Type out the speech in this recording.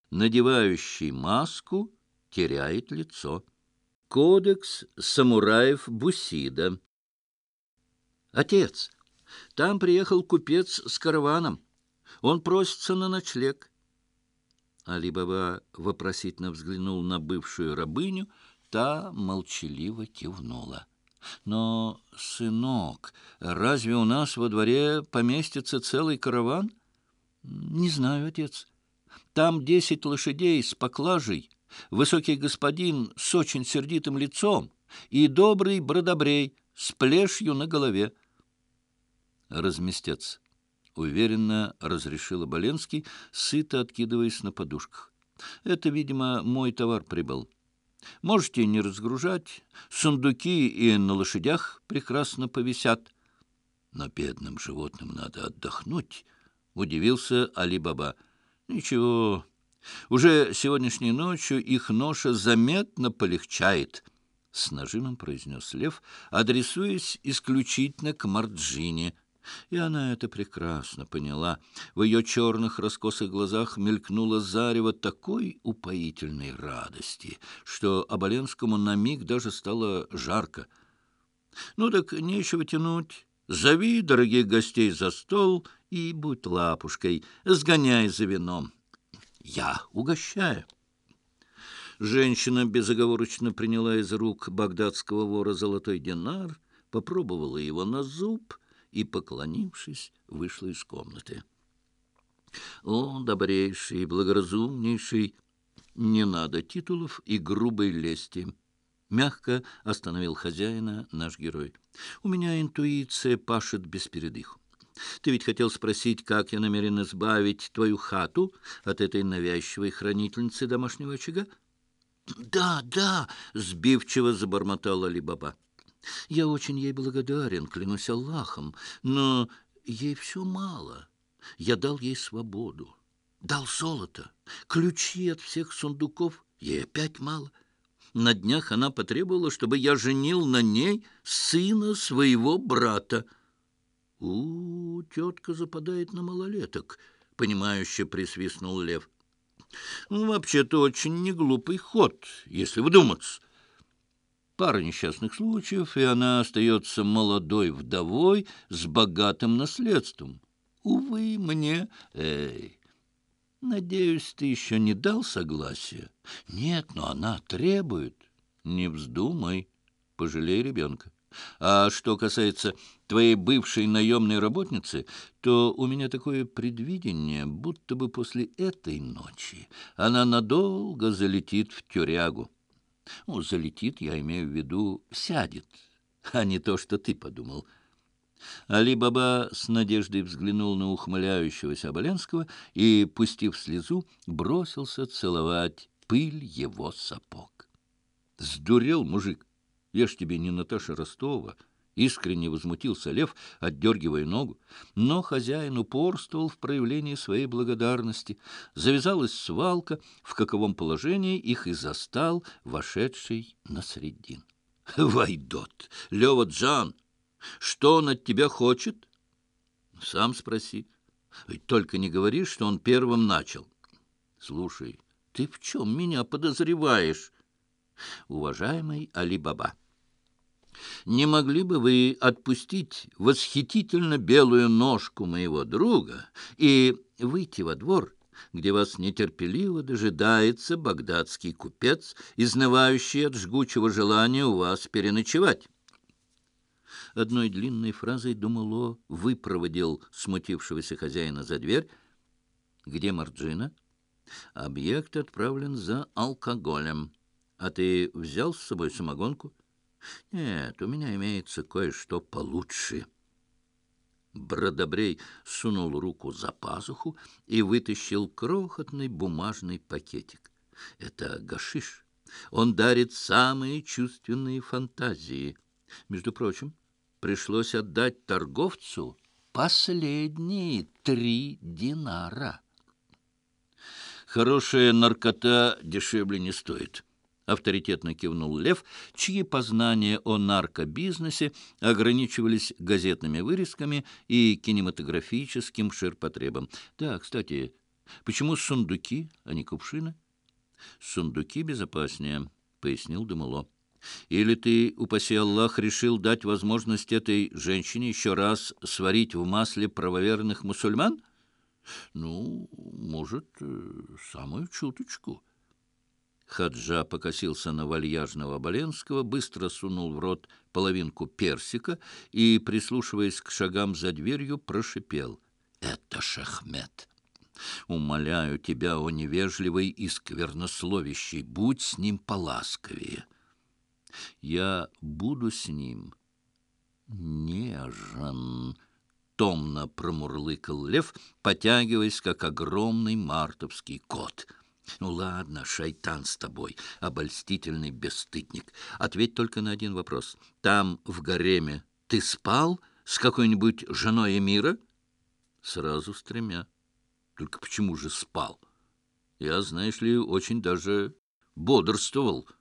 Надевающий маску теряет лицо. Кодекс самураев Бусида. Отец, там приехал купец с караваном. Он просится на ночлег. Али-Баба вопросительно взглянул на бывшую рабыню, та молчаливо кивнула. Но, сынок, разве у нас во дворе поместится целый караван? Не знаю, отец. Там 10 лошадей с поклажей, высокий господин с очень сердитым лицом и добрый бродобрей с плешью на голове. Разместец, уверенно разрешил Оболенский, сыто откидываясь на подушках. Это, видимо, мой товар прибыл. Можете не разгружать, сундуки и на лошадях прекрасно повисят. Но бедным животным надо отдохнуть, удивился Али-Баба. Ничего, уже сегодняшней ночью их ноша заметно полегчает, с нажимом произнес Лев, адресуясь исключительно к Марджине. И она это прекрасно поняла. В ее черных раскосых глазах мелькнуло зарево такой упоительной радости, что Оболенскому на миг даже стало жарко. Ну так нечего тянуть. Зови дорогих гостей за стол и будь лапушкой, сгоняй за вином. Я угощаю. Женщина безоговорочно приняла из рук багдадского вора золотой динар, попробовала его на зуб и, поклонившись, вышла из комнаты. О, добрейший, благоразумнейший, не надо титулов и грубой лести. Мягко остановил хозяина наш герой. У меня интуиция пашет без передыху. Ты ведь хотел спросить, как я намерен избавить твою хату от этой навязчивой хранительницы домашнего очага? Да, да, сбивчиво забормотала Али-Баба. Я очень ей благодарен, клянусь Аллахом, но ей все мало. Я дал ей свободу, дал золото, ключи от всех сундуков, ей опять мало. На днях она потребовала, чтобы я женил на ней сына своего брата. Тетка западает на малолеток, понимающе присвистнул Лев. Вообще-то очень неглупый ход, если вдуматься. Пара несчастных случаев, и она остается молодой вдовой с богатым наследством. Увы, мне... Надеюсь, ты еще не дал согласия? Нет, но она требует. Не вздумай, пожалей ребенка. А что касается твоей бывшей наемной работницы, то у меня такое предвидение, будто бы после этой ночи она надолго залетит в тюрягу. Ну, залетит, я имею в виду, сядет, а не то, что ты подумал. Али-Баба с надеждой взглянул на ухмыляющегося Оболенского и, пустив слезу, бросился целовать пыль его сапог. «Сдурел, мужик! Я ж тебе не Наташа Ростова!» Искренне возмутился Лев, отдергивая ногу. Но хозяин упорствовал в проявлении своей благодарности. Завязалась свалка, в каковом положении их и застал вошедший Насреддин. «Вайдот! Лева-джан! Что он от тебя хочет?» «Сам спроси. Ведь только не говори, что он первым начал». «Слушай, ты в чем меня подозреваешь?» «Уважаемый Али-Баба, не могли бы вы отпустить восхитительно белую ножку моего друга и выйти во двор, где вас нетерпеливо дожидается багдадский купец, изнывающий от жгучего желания у вас переночевать?» Одной длинной фразой Думало выпроводил смутившегося хозяина за дверь. «Где Марджина?» «Объект отправлен за алкоголем. А ты взял с собой самогонку?» «Нет, у меня имеется кое-что получше». Бродобрей сунул руку за пазуху и вытащил крохотный бумажный пакетик. «Это гашиш. Он дарит самые чувственные фантазии. Между прочим, пришлось отдать торговцу последние 3 динара». «Хорошая наркота дешевле не стоит», — авторитетно кивнул Лев, чьи познания о наркобизнесе ограничивались газетными вырезками и кинематографическим ширпотребом. «Да, кстати, Почему сундуки, а не кувшины? Сундуки безопаснее, — пояснил Демуло. Или ты, упаси Аллах, решил дать возможность этой женщине еще раз сварить в масле правоверных мусульман? Ну, может, самую чуточку. Хаджа покосился на вальяжного Боленского, быстро сунул в рот половинку персика и, прислушиваясь к шагам за дверью, прошипел: «Это Шахмет! Умоляю тебя, о невежливый и сквернословящий, будь с ним поласковее». «Я буду с ним нежен», — томно промурлыкал лев, потягиваясь, как огромный мартовский кот. «Ну ладно, шайтан с тобой, обольстительный бесстыдник. Ответь только на один вопрос. Там, в гареме, ты спал с какой-нибудь женой эмира?» «Сразу с тремя. Только почему же спал? Я, знаешь ли, очень даже бодрствовал».